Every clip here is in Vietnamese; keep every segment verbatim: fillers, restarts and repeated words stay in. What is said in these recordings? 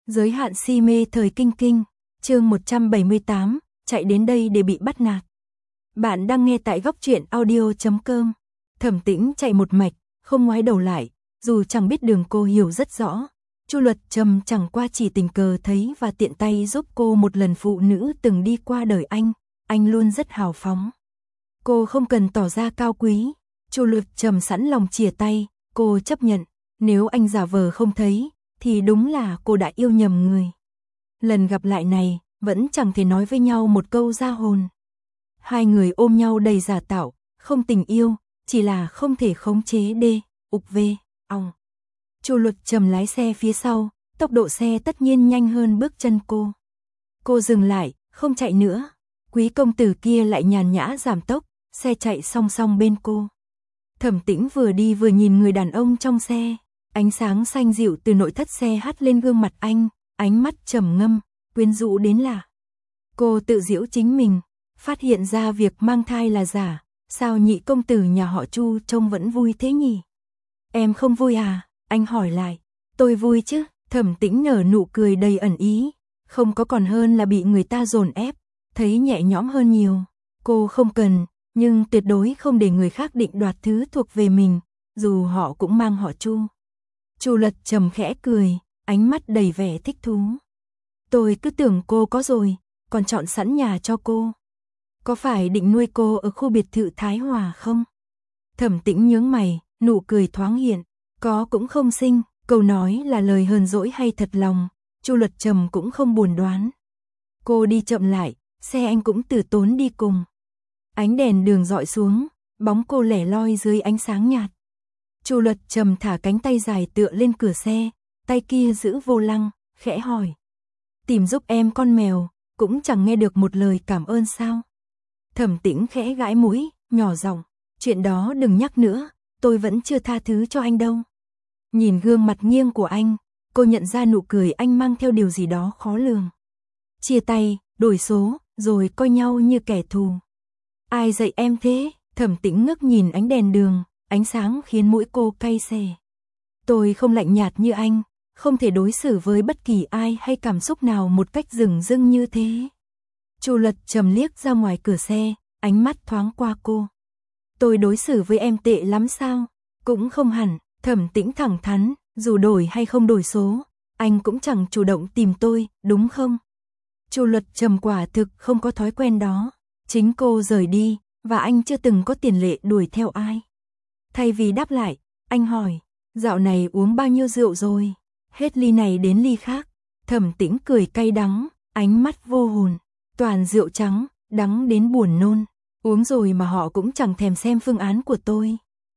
Giới hạn si mê thời kinh kinh, chương một trăm bảy mươi tám, chạy đến đây để bị bắt nạt. Bạn đang nghe tại góc truyện audio chấm com. Thẩm Tĩnh chạy một mạch, không ngoái đầu lại, dù chẳng biết đường cô hiểu rất rõ. Chu Luật Trầm chẳng qua chỉ tình cờ thấy và tiện tay giúp cô một lần phụ nữ từng đi qua đời anh, anh luôn rất hào phóng. Cô không cần tỏ ra cao quý, Chu Luật Trầm sẵn lòng chìa tay, cô chấp nhận, nếu anh giả vờ không thấy, thì đúng là cô đã yêu nhầm người. Lần gặp lại này, vẫn chẳng thể nói với nhau một câu ra hồn. Hai người ôm nhau đầy giả tạo, không tình yêu, chỉ là không thể khống chế đê, ục vê, ong. Chu Luật Trầm lái xe phía sau, tốc độ xe tất nhiên nhanh hơn bước chân cô. Cô dừng lại, không chạy nữa. Quý công tử kia lại nhàn nhã giảm tốc, xe chạy song song bên cô. Thẩm Tĩnh vừa đi vừa nhìn người đàn ông trong xe, ánh sáng xanh dịu từ nội thất xe hắt lên gương mặt anh, ánh mắt trầm ngâm, quyến rũ đến lạ. Cô tự giễu chính mình, phát hiện ra việc mang thai là giả, sao nhị công tử nhà họ Chu trông vẫn vui thế nhỉ? Em không vui à? Anh hỏi lại. Tôi vui chứ, Thẩm Tĩnh nở nụ cười đầy ẩn ý, không có còn hơn là bị người ta dồn ép, thấy nhẹ nhõm hơn nhiều. Cô không cần, nhưng tuyệt đối không để người khác định đoạt thứ thuộc về mình, dù họ cũng mang họ Chu. Chu Luật Trầm khẽ cười, ánh mắt đầy vẻ thích thú. Tôi cứ tưởng cô có rồi, còn chọn sẵn nhà cho cô. Có phải định nuôi cô ở khu biệt thự Thái Hòa không? Thẩm Tĩnh nhướng mày, nụ cười thoáng hiện. Có cũng không xinh, câu nói là lời hờn dỗi hay thật lòng, Chu Luật Trầm cũng không buồn đoán. Cô đi chậm lại, xe anh cũng từ tốn đi cùng. Ánh đèn đường dọi xuống, bóng cô lẻ loi dưới ánh sáng nhạt. Chu Luật Trầm thả cánh tay dài tựa lên cửa xe, tay kia giữ vô lăng, khẽ hỏi. Tìm giúp em con mèo, cũng chẳng nghe được một lời cảm ơn sao? Thẩm Tĩnh khẽ gãi mũi, nhỏ giọng, chuyện đó đừng nhắc nữa, tôi vẫn chưa tha thứ cho anh đâu. Nhìn gương mặt nghiêng của anh, cô nhận ra nụ cười anh mang theo điều gì đó khó lường. Chia tay, đổi số, rồi coi nhau như kẻ thù. Ai dạy em thế? Thẩm Tĩnh ngước nhìn ánh đèn đường, ánh sáng khiến mũi cô cay xè. Tôi không lạnh nhạt như anh, không thể đối xử với bất kỳ ai hay cảm xúc nào một cách dửng dưng như thế. Chu Luật Trầm liếc ra ngoài cửa xe, ánh mắt thoáng qua cô. Tôi đối xử với em tệ lắm sao? Cũng không hẳn. Thẩm Tĩnh thẳng thắn, dù đổi hay không đổi số, anh cũng chẳng chủ động tìm tôi, đúng không? Chu Luật Trầm quả thực không có thói quen đó, chính cô rời đi, và anh chưa từng có tiền lệ đuổi theo ai. Thay vì đáp lại, anh hỏi, dạo này uống bao nhiêu rượu rồi? Hết ly này đến ly khác. Thẩm Tĩnh cười cay đắng, ánh mắt vô hồn, toàn rượu trắng, đắng đến buồn nôn. Uống rồi mà họ cũng chẳng thèm xem phương án của tôi.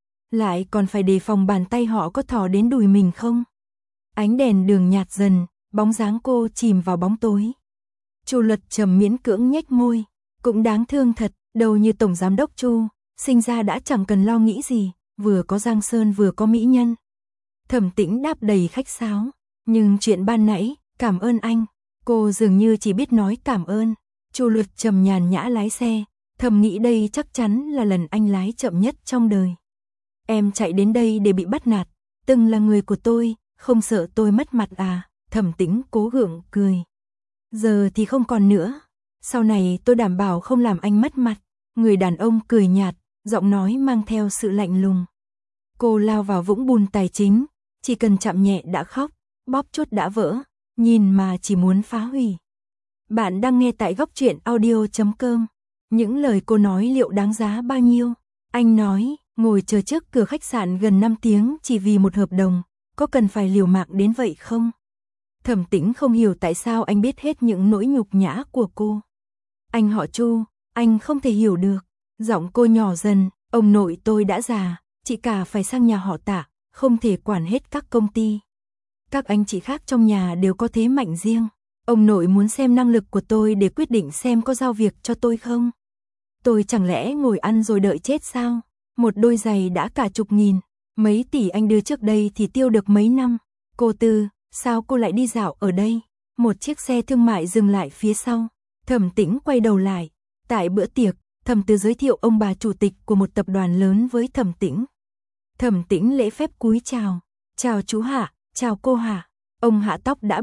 Lại còn phải đề phòng bàn tay họ có thò đến đùi mình không? Ánh đèn đường nhạt dần, bóng dáng cô chìm vào bóng tối. Chu Luật Trầm miễn cưỡng nhếch môi, cũng đáng thương thật, đầu như tổng giám đốc Chu, sinh ra đã chẳng cần lo nghĩ gì, vừa có Giang Sơn vừa có mỹ nhân. Thẩm Tĩnh đáp đầy khách sáo, nhưng chuyện ban nãy, cảm ơn anh, cô dường như chỉ biết nói cảm ơn. Chu Luật Trầm nhàn nhã lái xe, thầm nghĩ đây chắc chắn là lần anh lái chậm nhất trong đời. Em chạy đến đây để bị bắt nạt, từng là người của tôi, không sợ tôi mất mặt à? Thẩm Tĩnh cố gượng cười. Giờ thì không còn nữa, sau này tôi đảm bảo không làm anh mất mặt. Người đàn ông cười nhạt, giọng nói mang theo sự lạnh lùng. Cô lao vào vũng bùn tài chính, chỉ cần chạm nhẹ đã khóc, bóp chốt đã vỡ, nhìn mà chỉ muốn phá hủy. Bạn đang nghe tại góc truyện audio chấm com. Những lời cô nói liệu đáng giá bao nhiêu? Anh nói, ngồi chờ trước cửa khách sạn gần năm tiếng chỉ vì một hợp đồng, có cần phải liều mạng đến vậy không? Thẩm Tĩnh không hiểu tại sao anh biết hết những nỗi nhục nhã của cô. Anh họ Chu, anh không thể hiểu được. Giọng cô nhỏ dần, ông nội tôi đã già, chị cả phải sang nhà họ Tạ, không thể quản hết các công ty. Các anh chị khác trong nhà đều có thế mạnh riêng. Ông nội muốn xem năng lực của tôi để quyết định xem có giao việc cho tôi không. Tôi chẳng lẽ ngồi ăn rồi đợi chết sao? Một đôi giày đã cả chục nghìn, mấy tỷ anh đưa trước đây thì tiêu được mấy năm. Cô Tư, sao cô lại đi dạo ở đây? Một chiếc xe thương mại dừng lại phía sau. Thẩm Tĩnh quay đầu lại. Tại bữa tiệc, Thẩm Tư giới thiệu ông bà chủ tịch của một tập đoàn lớn với Thẩm Tĩnh. Thẩm Tĩnh lễ phép cúi chào. Chào chú Hạ, chào cô Hạ. Ông Hạ tóc đã bạc,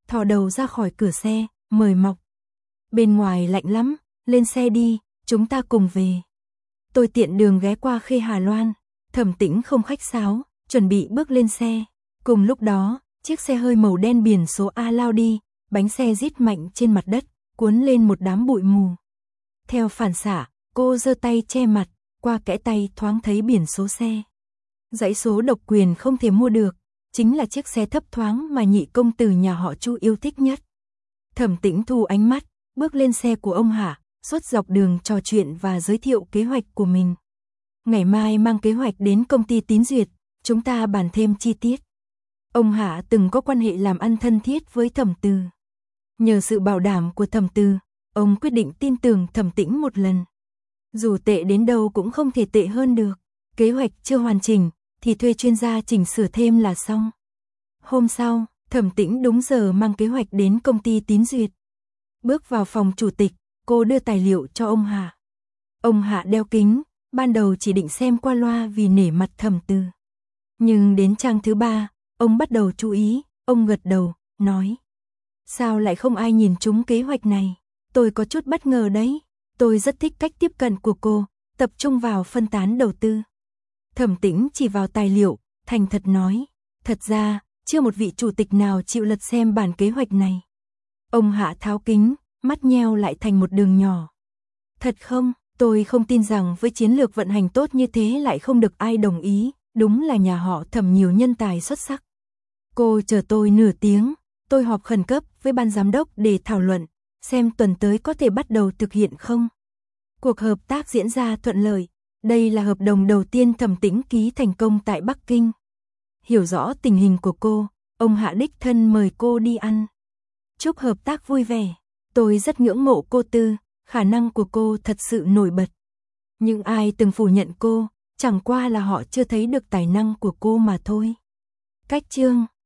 thò đầu ra khỏi cửa xe, mời mọc. Bên ngoài lạnh lắm, lên xe đi, chúng ta cùng về. Tôi tiện đường ghé qua Khê Hà Loan, Thẩm Tĩnh không khách sáo, chuẩn bị bước lên xe. Cùng lúc đó, chiếc xe hơi màu đen biển số A lao đi, bánh xe rít mạnh trên mặt đất, cuốn lên một đám bụi mù. Theo phản xạ, cô giơ tay che mặt, qua kẽ tay thoáng thấy biển số xe. Dãy số độc quyền không thể mua được, chính là chiếc xe thấp thoáng mà nhị công tử nhà họ Chu yêu thích nhất. Thẩm Tĩnh thu ánh mắt, bước lên xe của ông Hạ, suốt dọc đường trò chuyện và giới thiệu kế hoạch của mình. Ngày mai mang kế hoạch đến công ty tín duyệt, chúng ta bàn thêm chi tiết. Ông Hạ từng có quan hệ làm ăn thân thiết với Thẩm Từ. Nhờ sự bảo đảm của Thẩm Từ, ông quyết định tin tưởng Thẩm Tĩnh một lần. Dù tệ đến đâu cũng không thể tệ hơn được. Kế hoạch chưa hoàn chỉnh, thì thuê chuyên gia chỉnh sửa thêm là xong. Hôm sau, Thẩm Tĩnh đúng giờ mang kế hoạch đến công ty tín duyệt. Bước vào phòng chủ tịch, cô đưa tài liệu cho ông Hạ. Ông Hạ đeo kính, ban đầu chỉ định xem qua loa vì nể mặt Thẩm Từ. Nhưng đến trang thứ ba, ông bắt đầu chú ý, ông gật đầu, nói. Sao lại không ai nhìn trúng kế hoạch này? Tôi có chút bất ngờ đấy. Tôi rất thích cách tiếp cận của cô, tập trung vào phân tán đầu tư. Thẩm Tĩnh chỉ vào tài liệu, thành thật nói. Thật ra, chưa một vị chủ tịch nào chịu lật xem bản kế hoạch này. Ông Hạ tháo kính, mắt nheo lại thành một đường nhỏ. Thật không, tôi không tin rằng với chiến lược vận hành tốt như thế lại không được ai đồng ý, đúng là nhà họ Thẩm nhiều nhân tài xuất sắc. Cô chờ tôi nửa tiếng, tôi họp khẩn cấp với ban giám đốc để thảo luận, xem tuần tới có thể bắt đầu thực hiện không. Cuộc hợp tác diễn ra thuận lợi, đây là hợp đồng đầu tiên Thẩm Tĩnh ký thành công tại Bắc Kinh. Hiểu rõ tình hình của cô, ông Hạ đích thân mời cô đi ăn. Chúc hợp tác vui vẻ, tôi rất ngưỡng mộ cô Tư, khả năng của cô thật sự nổi bật. Nhưng ai từng phủ nhận cô, chẳng qua là họ chưa thấy được tài năng của cô mà thôi. Cách chương